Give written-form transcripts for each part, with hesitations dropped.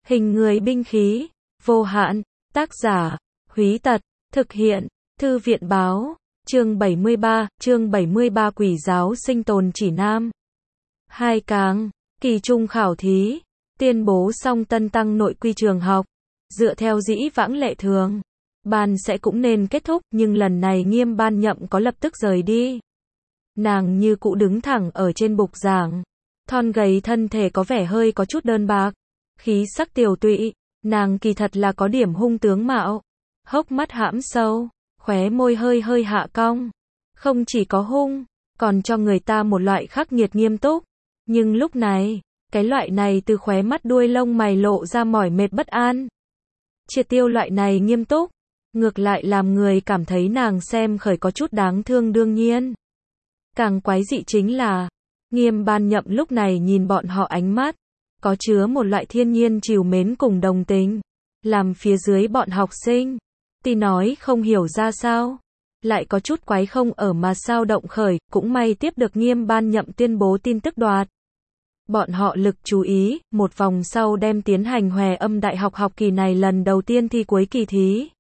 Hình người binh khí, vô hạn, tác giả, Húy Tật, thực hiện, Thư viện báo, chương 73 Quỷ giáo sinh tồn chỉ nam. 2 Cáng, kỳ trung khảo thí, tuyên bố xong tân tăng nội quy trường học. Dựa theo dĩ vãng lệ thường, ban sẽ cũng nên kết thúc, nhưng lần này Nghiêm ban nhậm có lập tức rời đi. Nàng như cũ đứng thẳng ở trên bục giảng, thon gầy thân thể có vẻ hơi có chút đơn bạc, khí sắc tiều tụy, nàng kỳ thật là có điểm hung tướng mạo, hốc mắt hãm sâu, khóe môi hơi hơi hạ cong, không chỉ có hung, còn cho người ta một loại khắc nghiệt nghiêm túc, nhưng lúc này, cái loại này từ khóe mắt đuôi lông mày lộ ra mỏi mệt bất an. Triệt tiêu loại này nghiêm túc, ngược lại làm người cảm thấy nàng xem khởi có chút đáng thương đương nhiên. Càng quái dị chính là, Nghiêm ban nhậm lúc này nhìn bọn họ ánh mắt, có chứa một loại thiên nhiên trìu mến cùng đồng tình, làm phía dưới bọn học sinh, tuy nói không hiểu ra sao, lại có chút quái không ở mà sao động khởi, cũng may tiếp được Nghiêm ban nhậm tuyên bố tin tức đoạt. Bọn họ lực chú ý, một vòng sau đem tiến hành Hòe Âm Đại học học kỳ này lần đầu tiên thi cuối kỳ thí.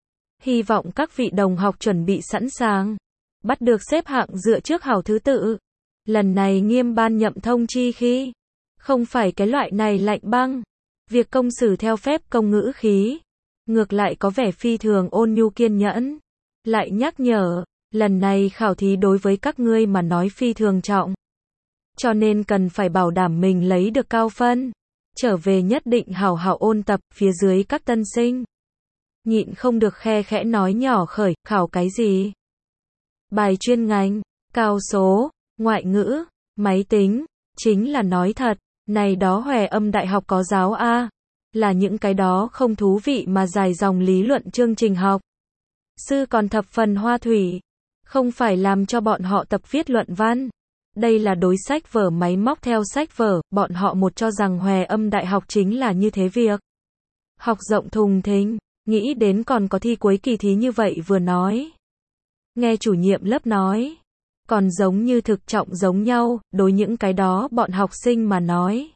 Hy vọng các vị đồng học chuẩn bị sẵn sàng, bắt được xếp hạng dựa trước hảo thứ tự. Lần này Nghiêm ban nhậm thông chi khi, không phải cái loại này lạnh băng, việc công xử theo phép công ngữ khí, ngược lại có vẻ phi thường ôn nhu kiên nhẫn, lại nhắc nhở, lần này khảo thí đối với các ngươi mà nói phi thường trọng. Cho nên cần phải bảo đảm mình lấy được cao phân, trở về nhất định hảo hảo ôn tập, phía dưới các tân sinh. Nhịn không được khe khẽ nói nhỏ khởi, khảo cái gì? Bài chuyên ngành, cao số, ngoại ngữ, máy tính, chính là nói thật, này đó Hòe Âm Đại học có giáo A, là những cái đó không thú vị mà dài dòng lý luận chương trình học. Sư còn thập phần hoa thủy, không phải làm cho bọn họ tập viết luận văn. Đây là đối sách vở máy móc theo sách vở, bọn họ một cho rằng Hòe Âm Đại học chính là như thế việc. Học rộng thùng thình, nghĩ đến còn có thi cuối kỳ thí như vậy vừa nói. Nghe chủ nhiệm lớp nói, còn giống như thực trọng giống nhau, đối những cái đó bọn học sinh mà nói.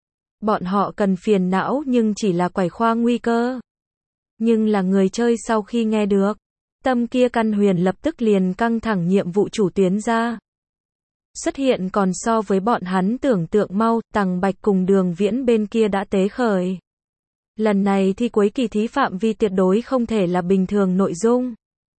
Bọn họ cần phiền não nhưng chỉ là quải khoa nguy cơ. Nhưng là người chơi sau khi nghe được, tâm kia căn huyền lập tức liền căng thẳng nhiệm vụ chủ tuyến ra. Xuất hiện còn so với bọn hắn tưởng tượng mau, Tằng Bạch cùng Đường Viễn bên kia đã tế khởi. Lần này thi cuối kỳ thí phạm vi tuyệt đối không thể là bình thường nội dung.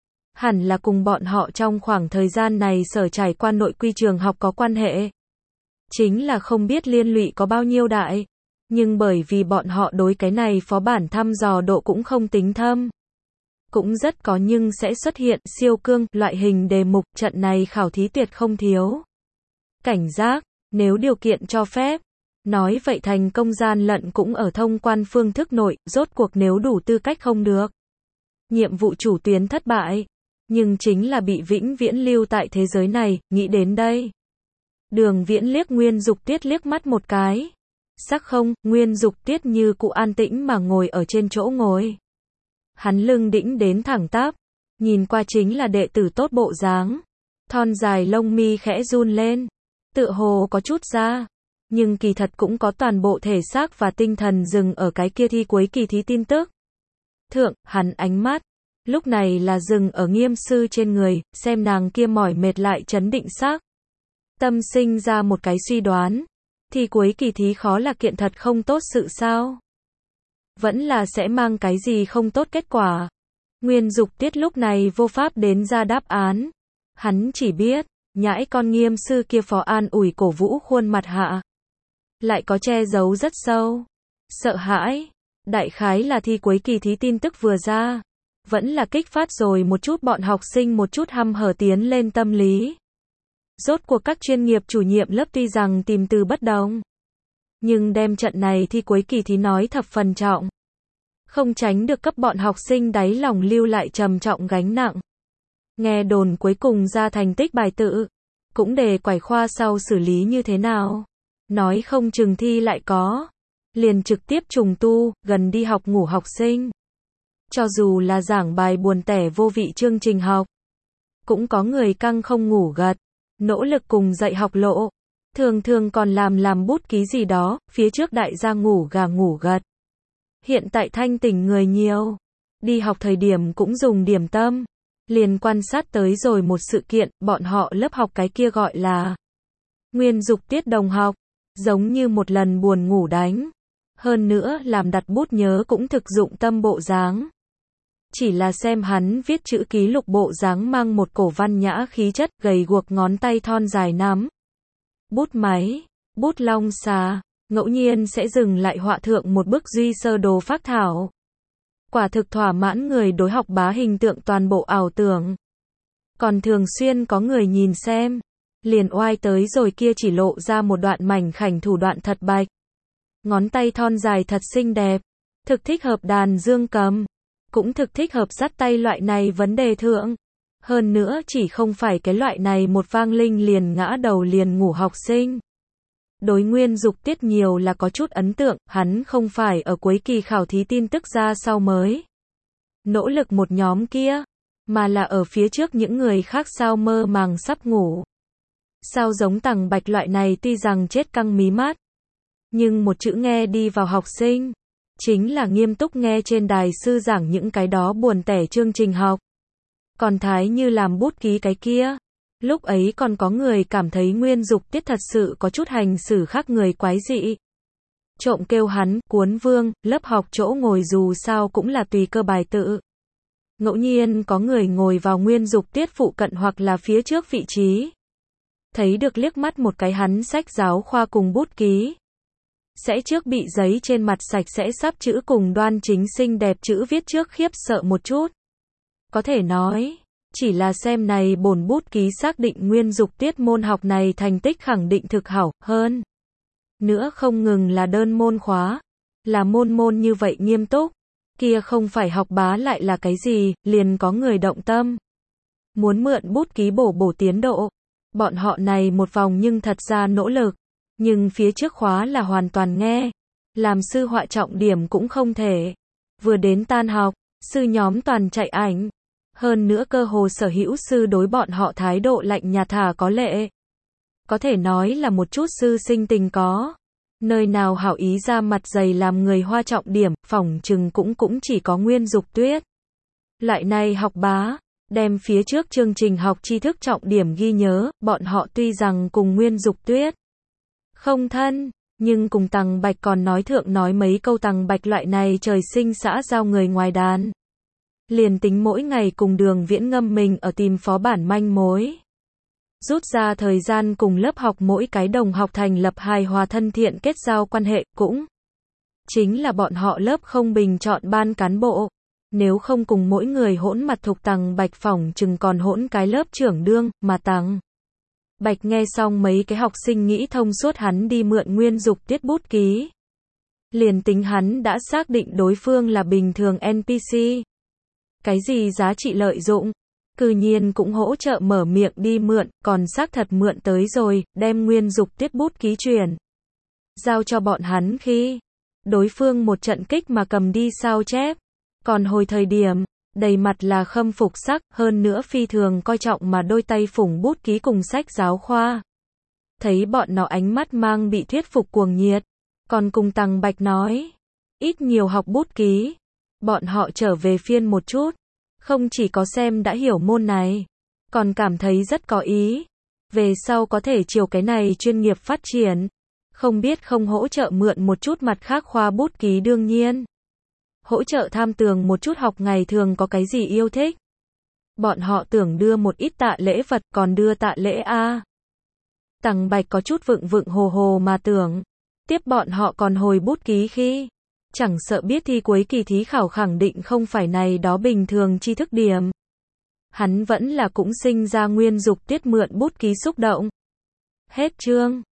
Hẳn là cùng bọn họ trong khoảng thời gian này sở trải qua nội quy trường học có quan hệ. Chính là không biết liên lụy có bao nhiêu đại. Nhưng bởi vì bọn họ đối cái này phó bản thăm dò độ cũng không tính thâm. Cũng rất có nhưng sẽ xuất hiện siêu cương loại hình đề mục, trận này khảo thí tuyệt không thiếu. Cảnh giác, nếu điều kiện cho phép. Nói vậy thành công gian lận cũng ở thông quan phương thức nội, rốt cuộc nếu đủ tư cách không được. Nhiệm vụ chủ tuyến thất bại, nhưng chính là bị vĩnh viễn lưu tại thế giới này, nghĩ đến đây. Đường Viễn liếc Nguyên Dục Tiết liếc mắt một cái. Sắc không, Nguyên Dục Tiết như cụ an tĩnh mà ngồi ở trên chỗ ngồi. Hắn lưng đĩnh đến thẳng tắp, nhìn qua chính là đệ tử tốt bộ dáng. Thon dài lông mi khẽ run lên, tựa hồ có chút ra, nhưng kỳ thật cũng có toàn bộ thể xác và tinh thần dừng ở cái kia thi cuối kỳ thí tin tức. Thượng, hắn ánh mắt, lúc này là dừng ở Nghiêm sư trên người, xem nàng kia mỏi mệt lại trấn định sắc. Tâm sinh ra một cái suy đoán, thi cuối kỳ thí khó là kiện thật không tốt sự sao? Vẫn là sẽ mang cái gì không tốt kết quả? Nguyên Dục Tiết lúc này vô pháp đến ra đáp án. Hắn chỉ biết, nhãi con Nghiêm sư kia phó an ủi cổ vũ khuôn mặt hạ. Lại có che giấu rất sâu. Sợ hãi. Đại khái là thi cuối kỳ thí tin tức vừa ra. Vẫn là kích phát rồi một chút bọn học sinh một chút hăm hở tiến lên tâm lý. Rốt cuộc các chuyên nghiệp chủ nhiệm lớp tuy rằng tìm từ bất đồng. Nhưng đem trận này thi cuối kỳ thí nói thập phần trọng. Không tránh được cấp bọn học sinh đáy lòng lưu lại trầm trọng gánh nặng. Nghe đồn cuối cùng ra thành tích bài tự. Cũng để quải khoa sau xử lý như thế nào. Nói không chừng thi lại có. Liền trực tiếp trùng tu, gần đi học ngủ học sinh. Cho dù là giảng bài buồn tẻ vô vị chương trình học. Cũng có người căng không ngủ gật. Nỗ lực cùng dạy học lộ. Thường thường còn làm bút ký gì đó, phía trước đại gia ngủ gà ngủ gật. Hiện tại thanh tỉnh người nhiều. Đi học thời điểm cũng dùng điểm tâm. Liền quan sát tới rồi một sự kiện, bọn họ lớp học cái kia gọi là nguyên dục tiết đồng học. Giống như một lần buồn ngủ đánh. Hơn nữa làm đặt bút nhớ cũng thực dụng tâm bộ dáng. Chỉ là xem hắn viết chữ ký lục bộ dáng mang một cổ văn nhã khí chất, gầy guộc ngón tay thon dài nắm bút máy, bút long xà, ngẫu nhiên sẽ dừng lại họa thượng một bức duy sơ đồ phác thảo. Quả thực thỏa mãn người đối học bá hình tượng toàn bộ ảo tưởng. Còn thường xuyên có người nhìn xem, liền oai tới rồi kia chỉ lộ ra một đoạn mảnh khảnh thủ đoạn thật bạch. Ngón tay thon dài thật xinh đẹp, thực thích hợp đàn dương cầm, cũng thực thích hợp dắt tay loại này vấn đề thượng. Hơn nữa chỉ không phải cái loại này một vang linh liền ngã đầu liền ngủ học sinh. Đối nguyên dục tiết nhiều là có chút ấn tượng, hắn không phải ở cuối kỳ khảo thí tin tức ra sau mới nỗ lực một nhóm kia, mà là ở phía trước những người khác sao mơ màng sắp ngủ. Sao giống Tằng Bạch loại này tuy rằng chết căng mí mắt, nhưng một chữ nghe đi vào học sinh, chính là nghiêm túc nghe trên đài sư giảng những cái đó buồn tẻ chương trình học. Còn Thái Như làm bút ký cái kia, lúc ấy còn có người cảm thấy nguyên dục tiết thật sự có chút hành xử khác người quái dị. Trộm kêu hắn, cuốn vương, lớp học chỗ ngồi dù sao cũng là tùy cơ bài tự. Ngẫu nhiên có người ngồi vào nguyên dục tiết phụ cận hoặc là phía trước vị trí. Thấy được liếc mắt một cái hắn sách giáo khoa cùng bút ký. Sẽ trước bị giấy trên mặt sạch sẽ sắp chữ cùng đoan chính xinh đẹp chữ viết trước khiếp sợ một chút. Có thể nói, chỉ là xem này bổn bút ký xác định nguyên dục tiết môn học này thành tích khẳng định thực hảo hơn. Nữa không ngừng là đơn môn khóa, là môn như vậy nghiêm túc, kia không phải học bá lại là cái gì, liền có người động tâm. Muốn mượn bút ký bổ tiến độ, bọn họ này một vòng nhưng thật ra nỗ lực, nhưng phía trước khóa là hoàn toàn nghe, làm sư họa trọng điểm cũng không thể. Vừa đến tan học, sư nhóm toàn chạy ảnh. Hơn nữa cơ hồ sở hữu sư đối bọn họ thái độ lạnh nhạt thả có lệ. Có thể nói là một chút sư sinh tình có. Nơi nào hảo ý ra mặt dày làm người hoa trọng điểm, phỏng chừng cũng chỉ có nguyên dục tuyết. Loại này học bá, đem phía trước chương trình học tri thức trọng điểm ghi nhớ, bọn họ tuy rằng cùng nguyên dục tuyết không thân, nhưng cùng Tằng Bạch còn nói thượng nói mấy câu Tằng Bạch loại này trời sinh xã giao người ngoài đàn. Liền tính mỗi ngày cùng Đường Viễn ngâm mình ở tìm phó bản manh mối. Rút ra thời gian cùng lớp học mỗi cái đồng học thành lập hài hòa thân thiện kết giao quan hệ cũng chính là bọn họ lớp không bình chọn ban cán bộ. Nếu không cùng mỗi người hỗn mặt thuộc Tằng Bạch phỏng chừng còn hỗn cái lớp trưởng đương, mà Tằng Bạch nghe xong mấy cái học sinh nghĩ thông suốt hắn đi mượn nguyên dục tiết bút ký. Liền tính hắn đã xác định đối phương là bình thường NPC. Cái gì giá trị lợi dụng, cư nhiên cũng hỗ trợ mở miệng đi mượn, còn xác thật mượn tới rồi, đem nguyên dục tiết bút ký chuyển giao cho bọn hắn khi đối phương một trận kích mà cầm đi sao chép. Còn hồi thời điểm, đầy mặt là khâm phục sắc, hơn nữa phi thường coi trọng mà đôi tay phủng bút ký cùng sách giáo khoa. Thấy bọn nó ánh mắt mang bị thuyết phục cuồng nhiệt, còn cùng Tằng Bạch nói, ít nhiều học bút ký. Bọn họ trở về phiên một chút, không chỉ có xem đã hiểu môn này, còn cảm thấy rất có ý. Về sau có thể chiều cái này chuyên nghiệp phát triển, không biết không hỗ trợ mượn một chút mặt khác khoa bút ký đương nhiên. Hỗ trợ tham tường một chút học ngày thường có cái gì yêu thích. Bọn họ tưởng đưa một ít tạ lễ vật còn đưa tạ lễ A. Tằng Bạch có chút vựng hồ mà tưởng. Tiếp bọn họ còn hồi bút ký khi. Chẳng sợ biết thi cuối kỳ thí khảo khẳng định không phải này đó bình thường tri thức điểm. Hắn vẫn là cũng sinh ra nguyên dục tiết mượn bút ký xúc động. Hết chương.